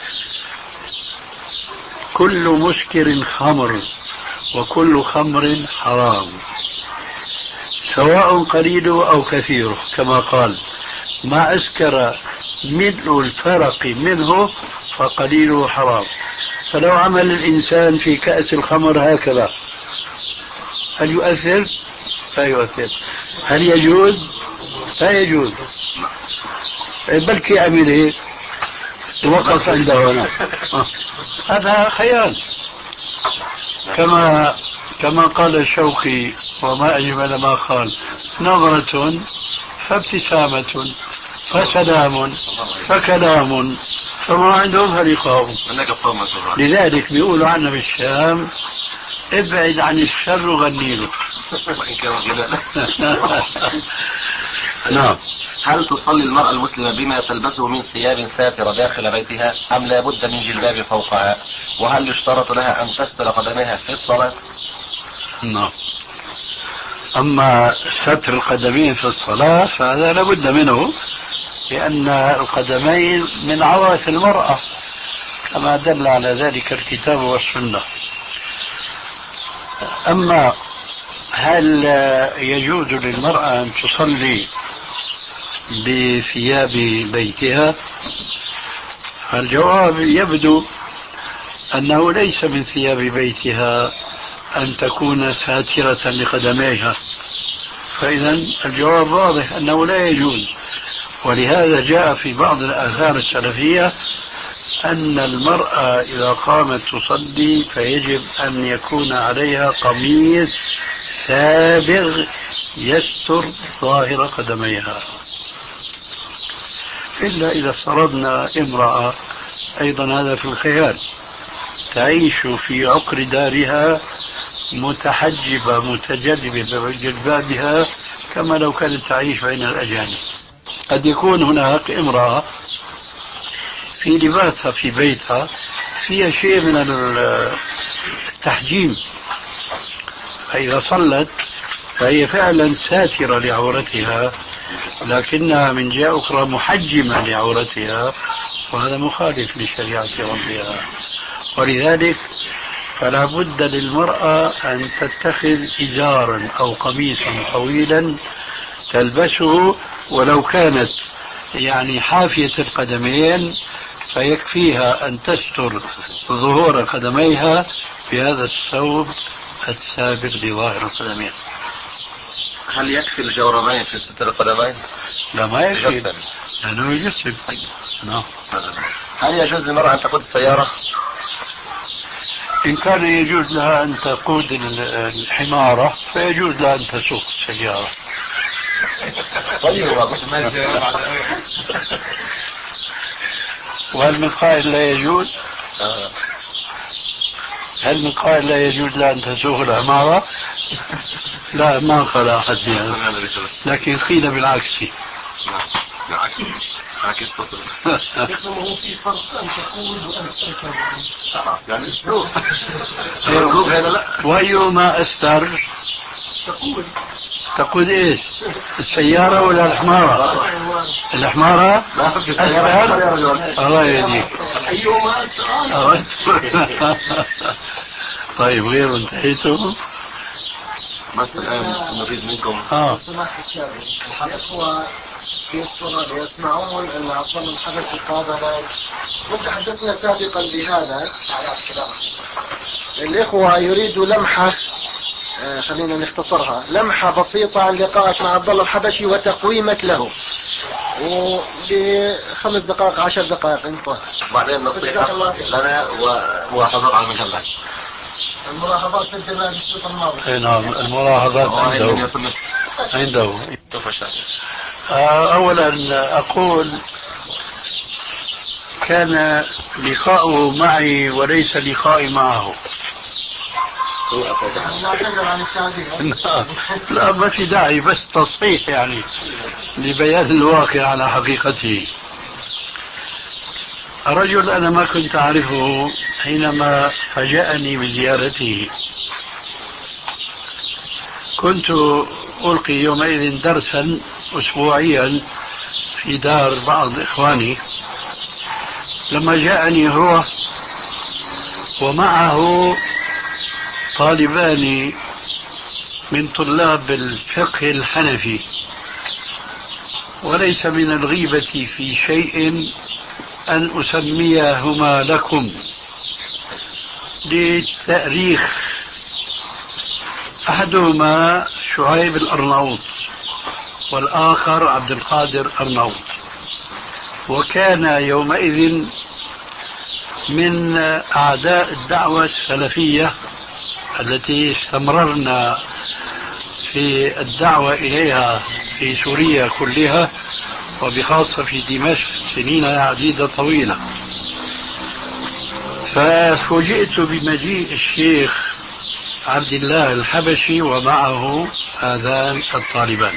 كل مسكر خمر وكل خمر حرام، سواء قليله أو كثيره، كما قال: ما أسكر ملء الفرق منه فقليله حرام. فلو عمل الإنسان في كأس الخمر هكذا هل يؤثر؟ لا يؤثر. هل يجوز؟ لا يجوز. بلكي عمل هيك وقف عنده هنا. هذا خيال. كما كما قال الشوقي وما أجمل ما قال: نظرة فابتسامة فسلام فكلام فما عندهم فلقاهم. لذلك بيقولوا عنا بالشام: ابعد عن الشر وغني له. نعم. هل تصلي المرأة المسلمة بما تلبسه من ثياب ساترة داخل بيتها أم لا بد من جلباب فوقها؟ وهل يشترط لها أن تستر قدميها في الصلاة؟ نعم. أما ستر القدمين في الصلاة فهذا لا بد منه، لأن القدمين من عورة المرأة كما دل على ذلك الكتاب والسنة. أما هل يجوز للمرأة أن تصلي بثياب بيتها؟ الجواب يبدو أنه ليس من ثياب بيتها أن تكون ساترة لقدميها، فإذا الجواب واضح أنه لا يجوز. ولهذا جاء في بعض الآثار السلفية أن المرأة إذا قامت تصلي فيجب أن يكون عليها قميص سابغ يستر ظاهر قدميها، إلا إذا افترضنا امرأة، أيضا هذا في الخيال، تعيش في عقر دارها متحجبة متجلبة بجلبابها كما لو كانت تعيش بين الأجانب. قد يكون هناك امرأة في لباسها في بيتها فيها شيء من التحجيم، فإذا صلت فهي فعلا ساترة لعورتها، لكنها من جهة أخرى محجمة لعورتها، وهذا مخالف لشريعة ربها. ولذلك فلا بد للمرأة أن تتخذ إزارا أو قميصا طويلا تلبسه، ولو كانت يعني حافية القدمين فيكفيها أن تستر ظهور قدميها بهذا الثوب السابق لظاهر القدمين. هل يكفي الجوربين في ستر القدمين؟ لا، ما يكفي، يجسم. لأنه يجسم. نعم. هل يجوز للمرأة أن تقود السيارة؟ إن كان يجوز لها أن تقود الحمارة فيجوز لها أن تسوق السيارة. طيب. وهل من قائل لا يجوز؟ هل من قائل لا يجوز لها أن تسوق الحمارة؟ لا، ما قال أحد بهذا، لكن قيل بالعكس. بالعكس. عكس تصل. هو في فرق أن تقول وأن تركب. خلاص يعني سوء. ركوب هذا لا. وأيهما أستر؟ تقول. تقول إيش؟ السيارة ولا الحمارة؟ الحمارة؟ لا في السيارة يا رجل. الله يهديك. أيهما أستر؟ طيب غير انتهيتم؟ بس الآن نريد منكم آه. سماحة الشيخ الإخوة في الصلاة يسمعون أن أعطانا الحدث القابلة وتحدثنا سابقا بهذا. الإخوة يريدوا لمحة، آه خلينا نختصرها، لمحة بسيطة عن لقائك مع عبد الله الحبشي وتقويمك له، وبخمس دقائق عشر دقائق انت. بعدين نصيحة لنا وملاحظات على المجلة. الملاحظات سجلناها بالشريط الماضي. نعم الملاحظات عنده. عنده. أولا أقول كان لقاؤه معي وليس لقائي معه. لا ما في داعي، بس تصحيح يعني لبيان الواقع على حقيقته. رجل أنا ما كنت أعرفه حينما فاجأني بزيارته. كنت ألقي يومئذ درسا أسبوعيا في دار بعض إخواني، لما جاءني هو ومعه طالبان من طلاب الفقه الحنفي، وليس من الغيبة في شيء أن أسميهما لكم للتأريخ. أحدهما شعيب الأرناؤوط والآخر عبد القادر أرناؤوط، وكان يومئذ من أعداء الدعوة السلفية التي استمررنا في الدعوة إليها في سوريا كلها، وبخاصة في دمشق سنين عديدة طويلة. ففوجئت بمجيء الشيخ عبد الله الحبشي ومعه هذان الطالبان.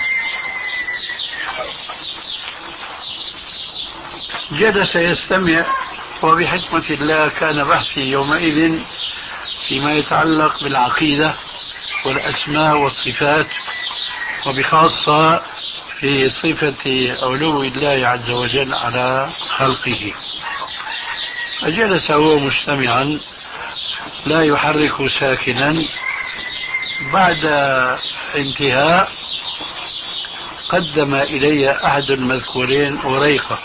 جلس يستمع، وبحكمة الله كان بحثي يومئذ فيما يتعلق بالعقيدة والأسماء والصفات، وبخاصة في صفة علو الله عز وجل على خلقه. فجلس هو مستمعا لا يحرك ساكنا. بعد انتهاء قدم إلي أحد المذكورين وريقة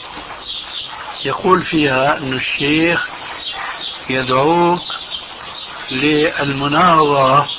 يقول فيها أن الشيخ يدعوك للمناظرة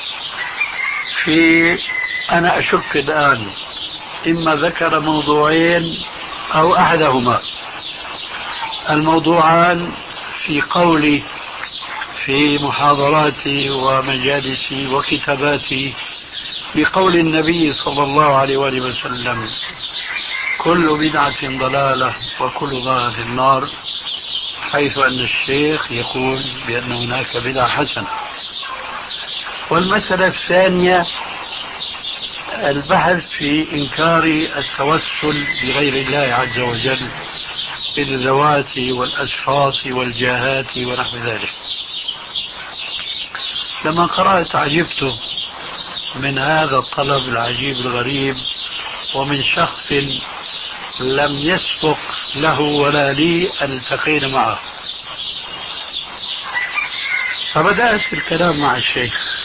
في، أنا أشك الآن إما ذكر موضوعين أو أحدهما. الموضوعان في قولي في محاضراتي ومجالسي وكتاباتي بقول النبي صلى الله عليه وآله وسلم: كل بدعة ضلالة وكل ضلالة في النار، حيث أن الشيخ يقول بأن هناك بدعة حسنة. والمسألة الثانية البحث في إنكار التوسل بغير الله عز وجل بالذوات والأشخاص والجاهات ونحو ذلك. لما قرأت عجبت من هذا الطلب العجيب الغريب، ومن شخص لم يسبق له ولا لي أن التقينا معه. فبدأت الكلام مع الشيخ.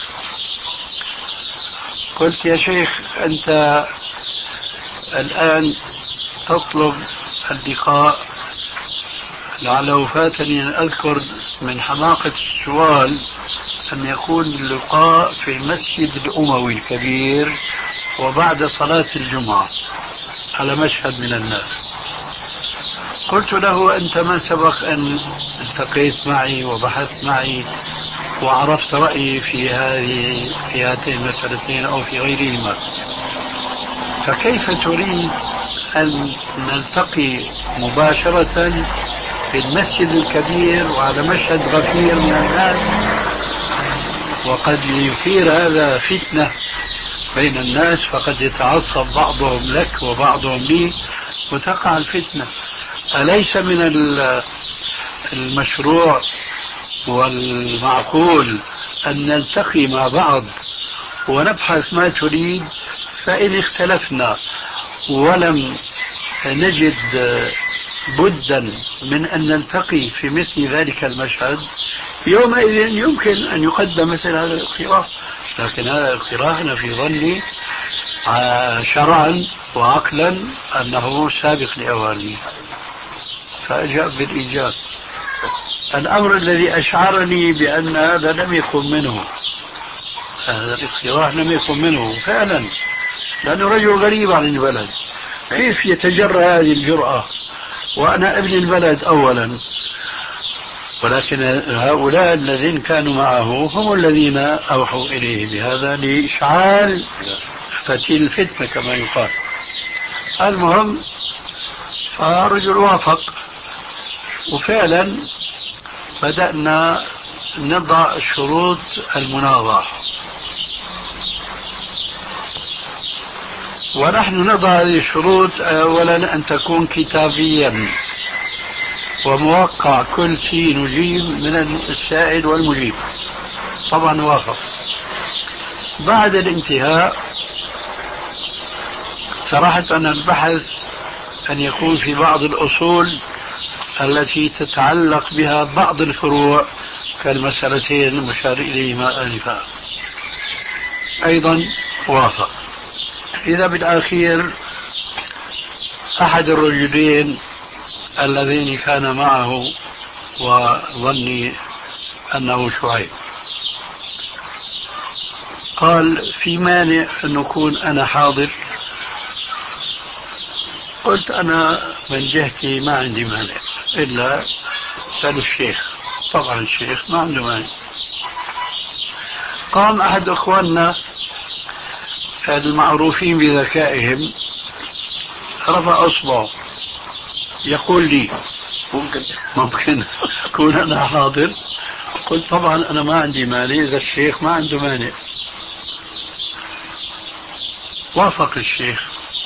قلت: يا شيخ، أنت الآن تطلب اللقاء، لعله فاتني أن أذكر من حماقة السؤال أن يكون اللقاء في المسجد الأموي الكبير وبعد صلاة الجمعة على مشهد من الناس. قلت له: أنت ما سبق أن التقيت معي وبحثت معي وعرفت رأيي في هذه في هاتين المسألتين أو في غيرهما، فكيف تريد أن نلتقي مباشرة في المسجد الكبير وعلى مشهد غفير من الناس، وقد يثير هذا فتنة بين الناس، فقد يتعصب بعضهم لك وبعضهم لي، وتقع الفتنة. أليس من المشروع والمعقول أن نلتقي مع بعض ونبحث ما تريد؟ فإن اختلفنا ولم نجد بدا من أن نلتقي في مثل ذلك المشهد، يومئذ يمكن أن يقدم مثل هذا الاقتراح. لكن هذا الاقتراح أنا في ظني شرعا وعقلا أنه سابق لأوانه، فأجاب بالإيجاب. الأمر الذي أشعرني بأن هذا لم يكن منه، هذا الاقتراح لم يكن منه فعلا، لأنه رجل غريب عن البلد، كيف يتجرأ هذه الجرأة وأنا ابن البلد أولا؟ ولكن هؤلاء الذين كانوا معه هم الذين أوحوا إليه بهذا لإشعال فتيل الفتنة كما يقال. المهم فرجل وافق، وفعلا بدأنا نضع شروط المناظرة، ونحن نضع هذه الشروط أولا أن تكون كتابيا وموقع كل شيء نجيب من السائل والمجيب. طبعا وافق. بعد الانتهاء طرحت أن البحث أن يكون في بعض الأصول التي تتعلق بها بعض الفروع كالمسألتين المشار إليهما آنفا. أيضا وافق. إذا بالأخير أحد الرجلين الذين كان معه وظني أنه شعيب قال في مانع أن أكون أنا حاضر؟ قلت أنا من جهتي ما عندي مانع، إلا سأل الشيخ. طبعا الشيخ ما عنده مانع. قام أحد أخواننا المعروفين بذكائهم رفع أصبعه يقول لي ممكن ممكن أكون أنا حاضر؟ قلت طبعا أنا ما عندي مانع إذا الشيخ ما عنده مانع. وافق الشيخ.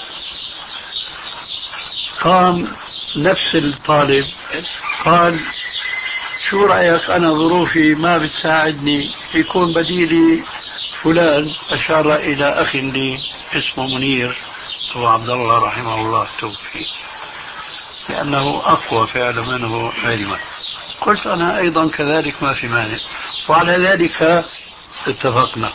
قام نفس الطالب قال شو رأيك أنا ظروفي ما بتساعدني، يكون بديلي فلان. أشار إلى أخ لي اسمه منير هو عبد الله رحمه الله توفي، لأنه أقوى فعلا منه علما. قلت أنا أيضا كذلك ما في مانع. وعلى ذلك اتفقنا،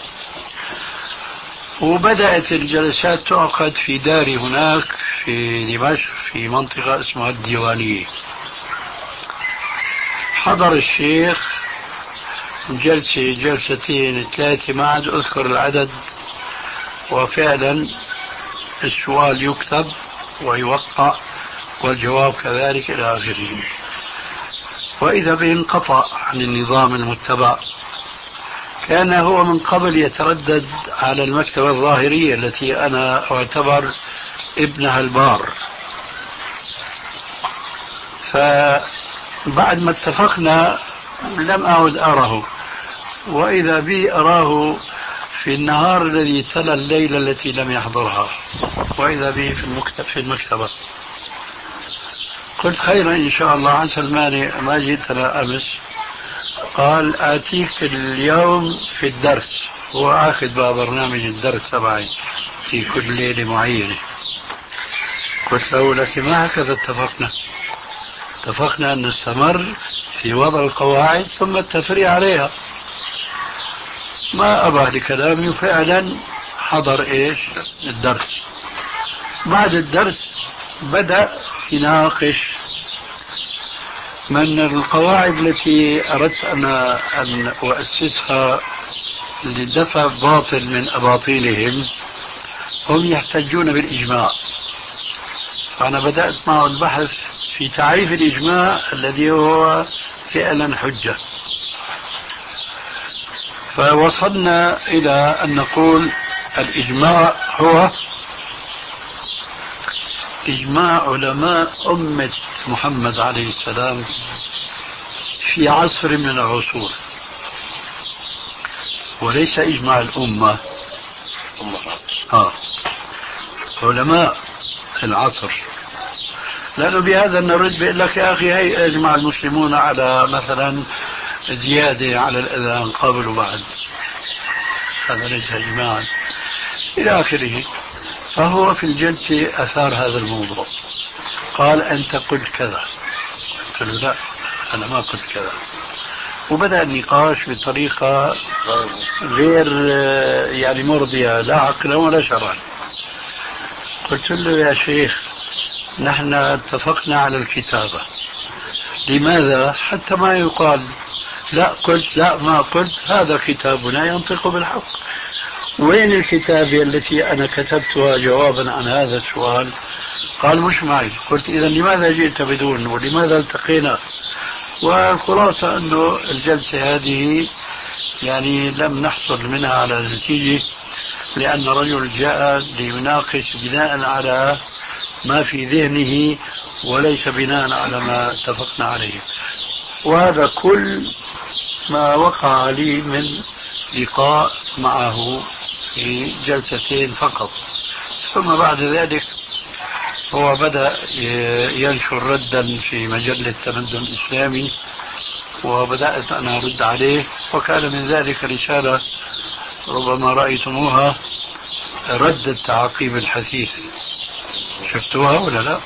وبدأت الجلسات تعقد في داري هناك في دمشق في منطقة اسمها الديوانية. حضر الشيخ جلسة جلستين ثلاثة ما عاد أذكر العدد، وفعلا السؤال يكتب ويوقع والجواب كذلك إلى آخره. وإذا به انقطع عن النظام المتبع. كان هو من قبل يتردد على المكتبة الظاهرية التي أنا أعتبر ابنها البار، فبعد ما اتفقنا لم أعد أراه، وإذا بي أراه في النهار الذي تلا الليلة التي لم يحضرها، وإذا به في المكتب في المكتبة. قلت خيرا إن شاء الله، عسى المانع ما جئتنا أمس. قال آتيك اليوم في الدرس، هو آخذ بقى برنامج الدرس تبعي في كل ليلة معينة. قلت له لكن ما هكذا اتفقنا، اتفقنا أن نستمر في وضع القواعد ثم التفريع عليها. ما أبى لكلامي، فعلا حضر إيش الدرس. بعد الدرس بدأ يناقش من القواعد التي أردت أنا أن أؤسسها لدفع باطل من أباطيلهم. هم يحتجون بالإجماع، فأنا بدأت معه البحث في تعريف الإجماع الذي هو فعلا حجة. فوصلنا إلى أن نقول الإجماع هو إجماع علماء أمة محمد عليه السلام في عصر من العصور، وليس إجماع الأمة. أمة العصر. آه. علماء العصر لأنه بهذا نرد بيقول لك يا أخي هي أجمع المسلمون على مثلا زيادة على الأذان قبل وبعد، هذا ليس إجماعا إلى آخره. فهو في الجلسة أثار هذا الموضوع، قال أنت قلت كذا، قلت له لا أنا ما قلت كذا، وبدأ النقاش بطريقة غير يعني مرضية لا عقلا ولا شرعا. قلت له يا شيخ نحن اتفقنا على الكتابة، لماذا؟ حتى ما يقال لا قلت لا ما قلت، هذا كتابنا ينطق بالحق. وين الكتابة التي أنا كتبتها جوابا عن هذا السؤال؟ قال مش معي. قلت إذا لماذا جئت بدون ولماذا التقينا؟ والخلاصة أنه الجلسة هذه يعني لم نحصل منها على نتيجة، لأن رجل جاء ليناقش بناء على ما في ذهنه وليس بناء على ما اتفقنا عليه. وهذا كل ما وقع لي من لقاء معه في جلستين فقط. ثم بعد ذلك هو بدأ ينشر ردا في مجلة تمدن الإسلامي، وبدأت أنا أرد عليه، وكان من ذلك رسالة ربما رأيتموها، رد التعقيب الحثيث. شفتوها ولا لا؟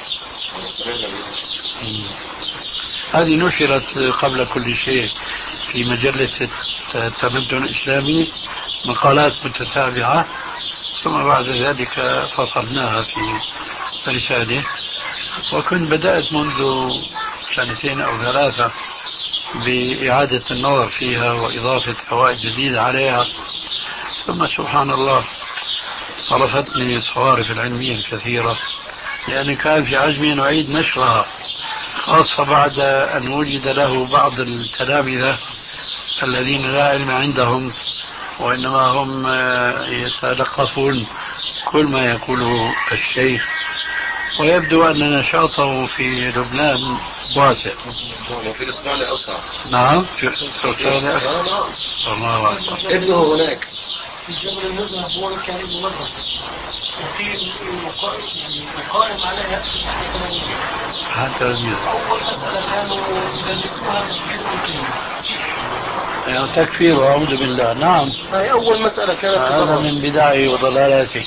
هذه نشرت قبل كل شيء في مجلة التمدن الإسلامي، مقالات متتابعة، ثم بعد ذلك فصلناها في رسالة. وكنت بدأت منذ سنتين أو ثلاثة بإعادة النظر فيها وإضافة فوائد جديدة عليها، ثم سبحان الله صرفتني الصوارف العلمية الكثيرة، لأن كان في عزمي أن أعيد نشرها، خاصة بعد أن وجد له بعض التلامذة الذين لا علم عندهم وإنما هم يتلقفون كل ما يقوله الشيخ، ويبدو أن نشاطه في لبنان واسع. وفي الأستراليا أوسع. نعم في الأستراليا أوسع. الله أكبر. ابنه هناك في جبل النزهة هو كان مدرس وقيل القائم عليها حتى أول مسألة كانوا يدرسوها تكفير المسلمين، يعني تكفير وأعوذ بالله. نعم هاي أول مسألة كانت هذا من بدعه وضلالاته.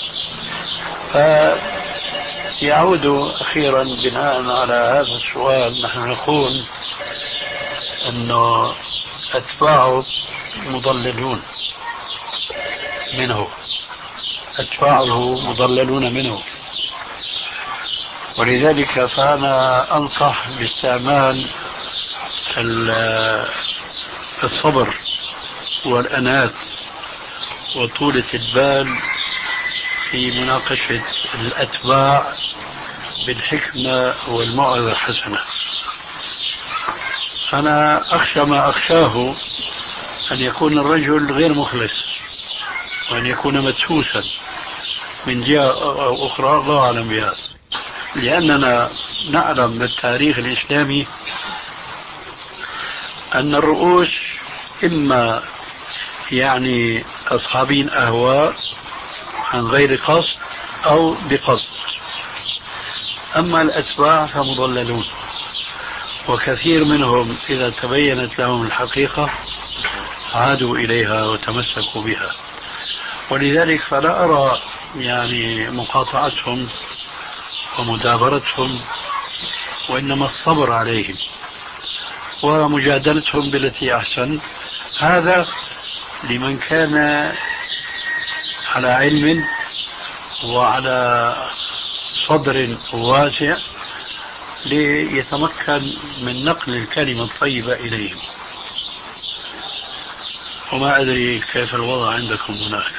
فيعود أخيرا بناء على هذا السؤال، نحن نقول أنه أتباعه مضللون منه، أتباعه مضللون منه، ولذلك فأنا أنصح باستعمال الصبر والأنات وطولة البال في مناقشة الأتباع بالحكمة والموعظة الحسنة. أنا أخشى ما أخشاه أن يكون الرجل غير مخلص وأن يكون مدسوسا من جهة أو أخرى، الله أعلم بها، لأننا نعلم من التاريخ الإسلامي أن الرؤوس إما يعني أصحابين أهواء عن غير قصد أو بقصد، أما الأتباع فمضللون، وكثير منهم إذا تبينت لهم الحقيقة عادوا إليها وتمسكوا بها. ولذلك فلا أرى يعني مقاطعتهم ومدابرتهم، وإنما الصبر عليهم ومجادلتهم بالتي أحسن. هذا لمن كان على علم وعلى صدر واسع ليتمكن من نقل الكلمة الطيبة إليهم. وما أدري كيف الوضع عندكم هناك.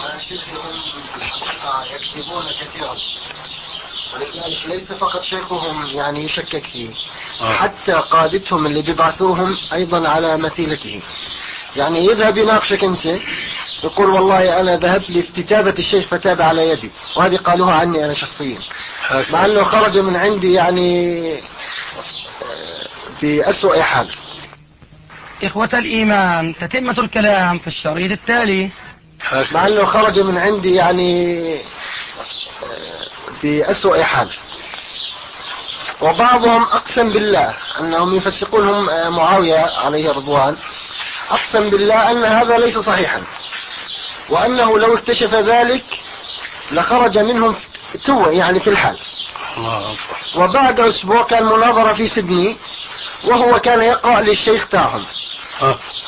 يكتبون كثيرا، ولذلك ليس فقط شيخهم يعني يشكك فيه، آه. حتى قادتهم اللي بيبعثوهم أيضا على مثيلته، يعني يذهب يناقشك أنت يقول والله أنا ذهبت لاستتابة الشيخ فتاب على يدي، وهذه قالوها عني أنا شخصيا، مع أنه خرج من عندي يعني بأسوأ حال. إخوة الإيمان، تتمة الكلام في الشريط التالي. مع أنه خرج من عندي يعني بأسوأ حال. وبعضهم أقسم بالله أنهم يفسقونهم معاوية عليه رضوان، أقسم بالله أن هذا ليس صحيحا، وأنه لو اكتشف ذلك لخرج منهم تو يعني في الحال. وبعد أسبوع كان مناظرة في سيدني، وهو كان يقرأ للشيخ تاعهم،